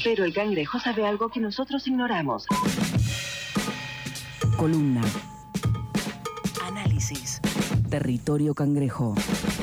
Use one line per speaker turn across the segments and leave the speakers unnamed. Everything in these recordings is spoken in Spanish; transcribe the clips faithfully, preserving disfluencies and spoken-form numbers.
Pero el cangrejo sabe algo que nosotros ignoramos.
Columna. Análisis. Territorio Cangrejo.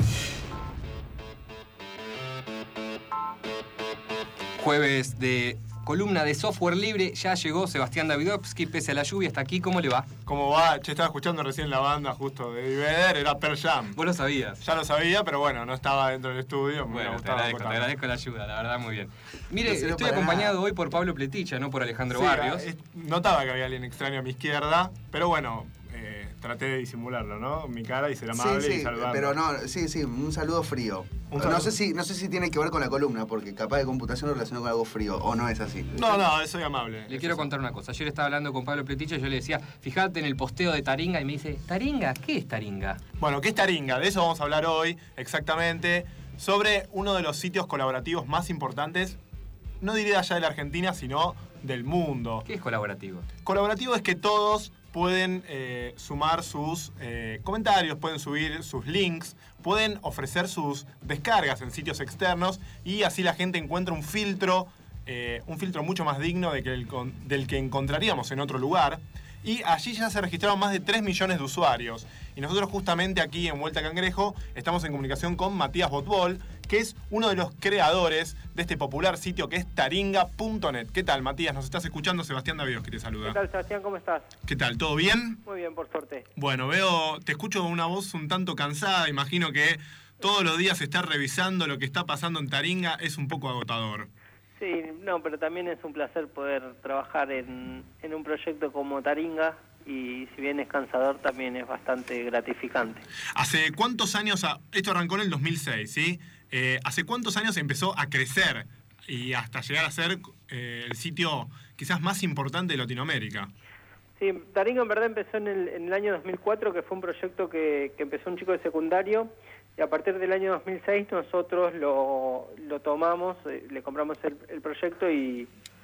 Jueves de columna de software libre. Ya llegó Sebastián Davidovsky, pese a la lluvia, está aquí. ¿Cómo le va?
¿Cómo va? Che, estaba escuchando recién la banda justo de Vedder, era Pearl Jam.
¿Vos lo sabías?
Ya lo sabía, pero bueno, no estaba dentro del estudio.
Bueno, te agradezco, te agradezco la ayuda, la verdad, muy bien. Mire,
No
estoy acompañado nada. hoy por Pablo Pleticha, no por Alejandro
sí,
Barrios.
Es, notaba que había alguien extraño a mi izquierda, pero bueno, eh, traté de disimularlo, ¿no? Mi cara y ser amable
sí, sí,
y saludarlo.
Pero no, sí, sí, un saludo frío. Un saludo. No sé si, no sé si tiene que ver con la columna, porque capaz de computación lo relacionó con algo frío, o no es así.
No, no, soy amable.
Le quiero contar una cosa. Ayer estaba hablando con Pablo Pleticha y yo le decía, fíjate en el posteo de Taringa, y me dice, ¿Taringa? ¿Qué es Taringa?
Bueno, ¿qué es Taringa? De eso vamos a hablar hoy, exactamente, sobre uno de los sitios colaborativos más importantes, no diré allá de la Argentina, sino del mundo.
¿Qué es colaborativo?
Colaborativo es que todos pueden eh, sumar sus eh, comentarios, pueden subir sus links, pueden ofrecer sus descargas en sitios externos y así la gente encuentra un filtro, eh, un filtro mucho más digno de que el, del que encontraríamos en otro lugar. Y allí ya se registraron más de tres millones de usuarios. Y nosotros justamente aquí en Vuelta Cangrejo estamos en comunicación con Matías Botbol, que es uno de los creadores de este popular sitio que es taringa punto net. ¿Qué tal, Matías? ¿Nos estás escuchando? Sebastián Davidos, que te saluda.
¿Qué tal, Sebastián? ¿Cómo estás?
¿Qué tal? ¿Todo bien?
Muy bien, por suerte.
Bueno, veo, te escucho una voz un tanto cansada. Imagino que todos los días estar revisando lo que está pasando en Taringa es un poco agotador.
Sí, no, pero también es un placer poder trabajar en, en un proyecto como Taringa y si bien es cansador, también es bastante gratificante.
¿Hace cuántos años, esto arrancó en el dos mil seis, ¿sí? Eh, ¿Hace cuántos años empezó a crecer y hasta llegar a ser eh, el sitio quizás más importante de Latinoamérica?
Sí, Taringa en verdad empezó en el, en el año dos mil cuatro, que fue un proyecto que, que empezó un chico de secundario. Y a partir del año dos mil seis nosotros lo, lo tomamos, eh, le compramos el, el proyecto y,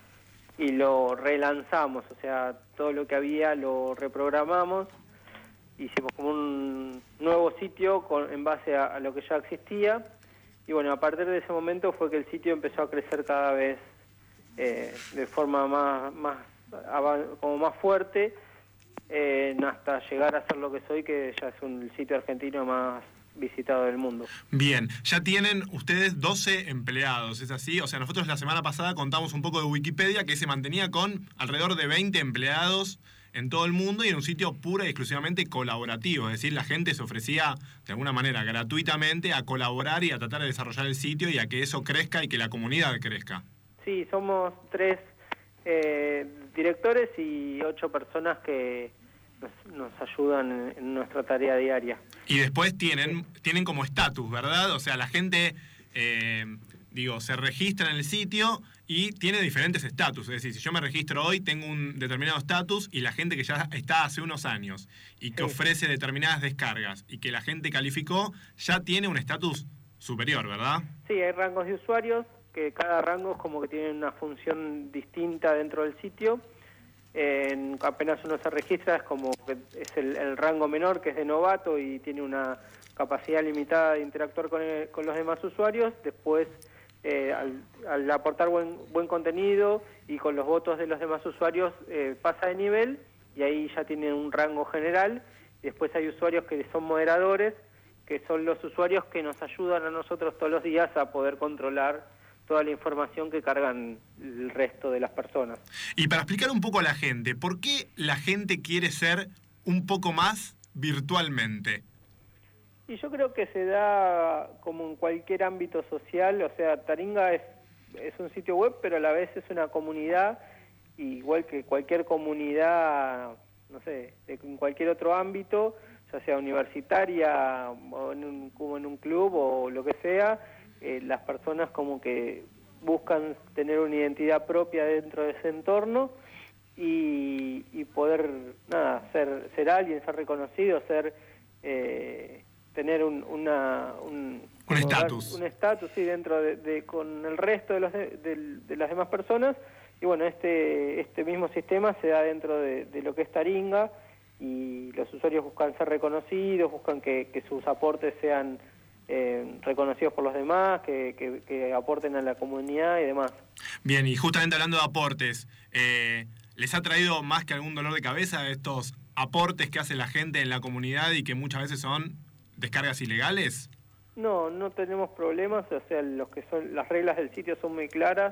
y lo relanzamos. O sea, todo lo que había lo reprogramamos. Hicimos como un nuevo sitio con, en base a, a lo que ya existía. Y bueno, a partir de ese momento fue que el sitio empezó a crecer cada vez eh, de forma más, más, como más fuerte, eh, hasta llegar a ser lo que soy, que ya es un el sitio argentino más visitado del mundo.
Bien, ya tienen ustedes doce empleados, ¿es así? O sea, nosotros la semana pasada contamos un poco de Wikipedia, que se mantenía con alrededor de veinte empleados en todo el mundo y en un sitio pura y exclusivamente colaborativo, es decir, la gente se ofrecía de alguna manera gratuitamente a colaborar y a tratar de desarrollar el sitio y a que eso crezca y que la comunidad crezca.
Sí, somos tres eh, directores y ocho personas que nos, nos ayudan en, en nuestra tarea diaria.
Y después tienen, tienen como estatus, ¿verdad? O sea, la gente, eh, digo, se registra en el sitio y tiene diferentes estatus. Es decir, si yo me registro hoy, tengo un determinado estatus y la gente que ya está hace unos años y que sí. ofrece determinadas descargas y que la gente calificó, ya tiene un estatus superior, ¿verdad?
Sí, hay rangos de usuarios, que cada rango es como que tiene una función distinta dentro del sitio. En, apenas uno se registra es como que es el, el rango menor, que es de novato y tiene una capacidad limitada de interactuar con, el, con los demás usuarios. Después, eh, al, al aportar buen, buen contenido y con los votos de los demás usuarios, eh, pasa de nivel y ahí ya tiene un rango general. Y después hay usuarios que son moderadores, que son los usuarios que nos ayudan a nosotros todos los días a poder controlar toda la información que cargan el resto de las personas.
Y para explicar un poco a la gente, ¿por qué la gente quiere ser un poco más virtualmente?
Y yo creo que se da como en cualquier ámbito social, o sea, Taringa es, es un sitio web, pero a la vez es una comunidad, igual que cualquier comunidad, no sé, en cualquier otro ámbito, ya sea universitaria, o en un, como en un club o lo que sea. Eh, las personas como que buscan tener una identidad propia dentro de ese entorno y, y poder nada ser ser alguien, ser reconocido, ser eh, tener un una un
estatus
un estatus sí dentro de, de con el resto de los de, de, de las demás personas. Y bueno, este este mismo sistema se da dentro de, de lo que es Taringa y los usuarios buscan ser reconocidos, buscan que, que sus aportes sean eh, reconocidos por los demás, que, que, que aporten a la comunidad y demás.
Bien, y justamente hablando de aportes, eh, ¿les ha traído más que algún dolor de cabeza estos aportes que hace la gente en la comunidad y que muchas veces son descargas ilegales?
No, no tenemos problemas, o sea, los que son las reglas del sitio son muy claras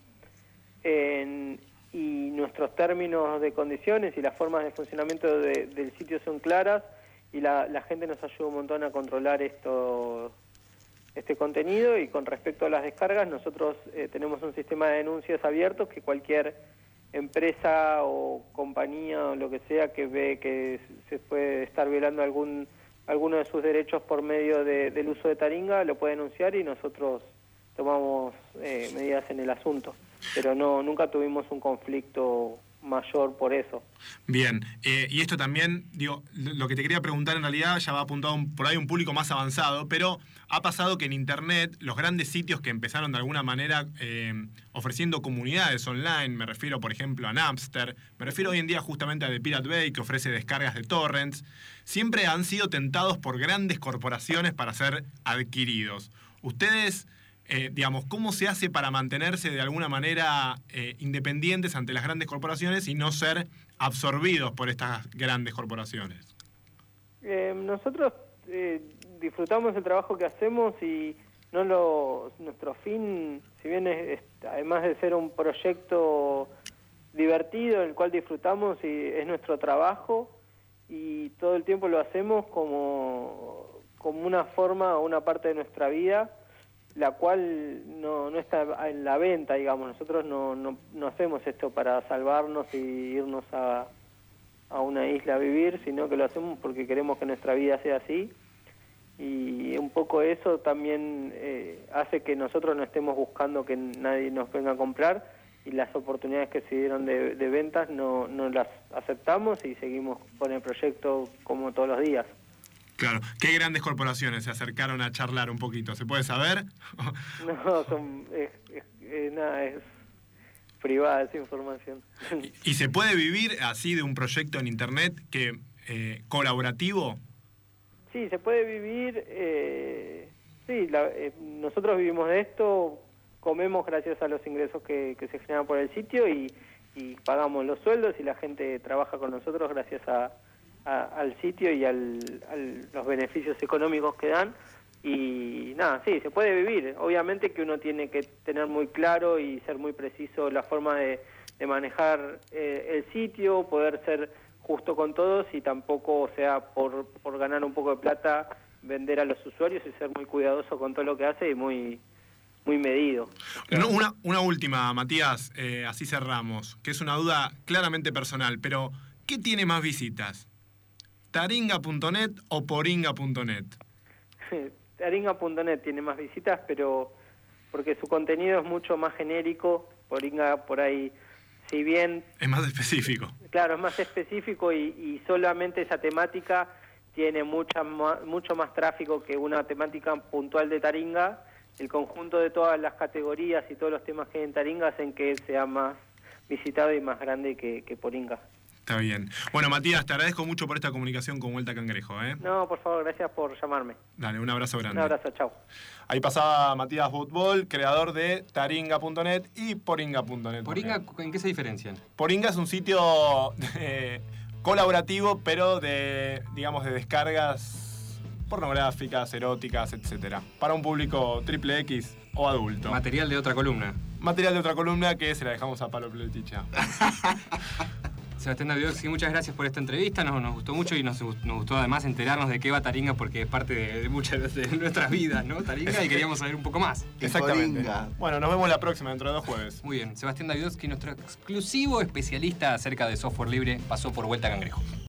en, y nuestros términos de condiciones y las formas de funcionamiento de, del sitio son claras y la, la gente nos ayuda un montón a controlar esto, este contenido. Y con respecto a las descargas, nosotros eh, tenemos un sistema de denuncias abiertos que cualquier empresa o compañía o lo que sea que ve que se puede estar violando algún alguno de sus derechos por medio de, del uso de Taringa lo puede denunciar y nosotros tomamos eh, medidas en el asunto, pero no nunca tuvimos un conflicto mayor por eso.
Bien, eh, y esto también, digo, lo que te quería preguntar en realidad ya va apuntado un, por ahí un público más avanzado, pero ha pasado que en Internet los grandes sitios que empezaron de alguna manera eh, ofreciendo comunidades online, me refiero por ejemplo a Napster, me refiero hoy en día justamente a The Pirate Bay, que ofrece descargas de torrents, siempre han sido tentados por grandes corporaciones para ser adquiridos. Ustedes... Eh, digamos, ¿cómo se hace para mantenerse de alguna manera eh, independientes ante las grandes corporaciones y no ser absorbidos por estas grandes corporaciones?
Eh, nosotros eh, disfrutamos el trabajo que hacemos y no lo nuestro fin, si bien es, es, además de ser un proyecto divertido en el cual disfrutamos y es nuestro trabajo y todo el tiempo lo hacemos como, como una forma o una parte de nuestra vida, la cual no, no está en la venta, digamos. Nosotros no, no, no hacemos esto para salvarnos y irnos a, a una isla a vivir, sino que lo hacemos porque queremos que nuestra vida sea así. Y un poco eso también eh, hace que nosotros no estemos buscando que nadie nos venga a comprar y las oportunidades que se dieron de, de ventas no, no las aceptamos y seguimos con el proyecto como todos los días.
Claro. ¿Qué grandes corporaciones se acercaron a charlar un poquito? ¿Se puede saber?
No, son, es, es, es, nada, es privada esa información.
¿Y, ¿Y se puede vivir así de un proyecto en Internet que eh, colaborativo?
Sí, se puede vivir. Eh, sí, la, eh, nosotros vivimos de esto, comemos gracias a los ingresos que, que se generan por el sitio y, y pagamos los sueldos y la gente trabaja con nosotros gracias a... A, al sitio y al, al los beneficios económicos que dan y nada, sí, se puede vivir. Obviamente que uno tiene que tener muy claro y ser muy preciso la forma de, de manejar eh, el sitio, poder ser justo con todos y tampoco, o sea, por, por ganar un poco de plata, vender a los usuarios y ser muy cuidadoso con todo lo que hace y muy muy medido.
No, una, una última, Matías, eh, así cerramos, que es una duda claramente personal, pero ¿qué tiene más visitas? ¿Taringa punto net o Poringa punto net?
Taringa punto net tiene más visitas, pero porque su contenido es mucho más genérico. Poringa por ahí, si bien...
Es más específico.
Claro, es más específico y, y solamente esa temática tiene mucha ma, mucho más tráfico que una temática puntual de Taringa. El conjunto de todas las categorías y todos los temas que hay en Taringa hacen que sea más visitado y más grande que, que Poringa.
Está bien. Bueno, Matías, te agradezco mucho por esta comunicación con Vuelta Cangrejo, ¿eh?
No, por favor, gracias por llamarme.
Dale, un abrazo grande.
Un abrazo, chao.
Ahí pasaba Matías Boutbol, creador de Taringa punto net y Poringa punto net.
¿Poringa en qué se diferencian?
Poringa es un sitio eh, colaborativo, pero de, digamos, de descargas pornográficas, eróticas, etcétera, para un público triple X o adulto.
Material de otra columna.
Material de otra columna que se la dejamos a Palo Pleticha.
Sebastián Davidovsky, muchas gracias por esta entrevista, nos, nos gustó mucho y nos, nos gustó además enterarnos de qué va Taringa porque es parte de, de muchas de nuestras vidas, ¿no? Taringa, y queríamos saber un poco más.
Exactamente.
Poringa.
Bueno, nos vemos la próxima, dentro de dos jueves.
Muy bien, Sebastián Davidovsky, nuestro exclusivo especialista acerca de software libre, pasó por Vuelta Cangrejo.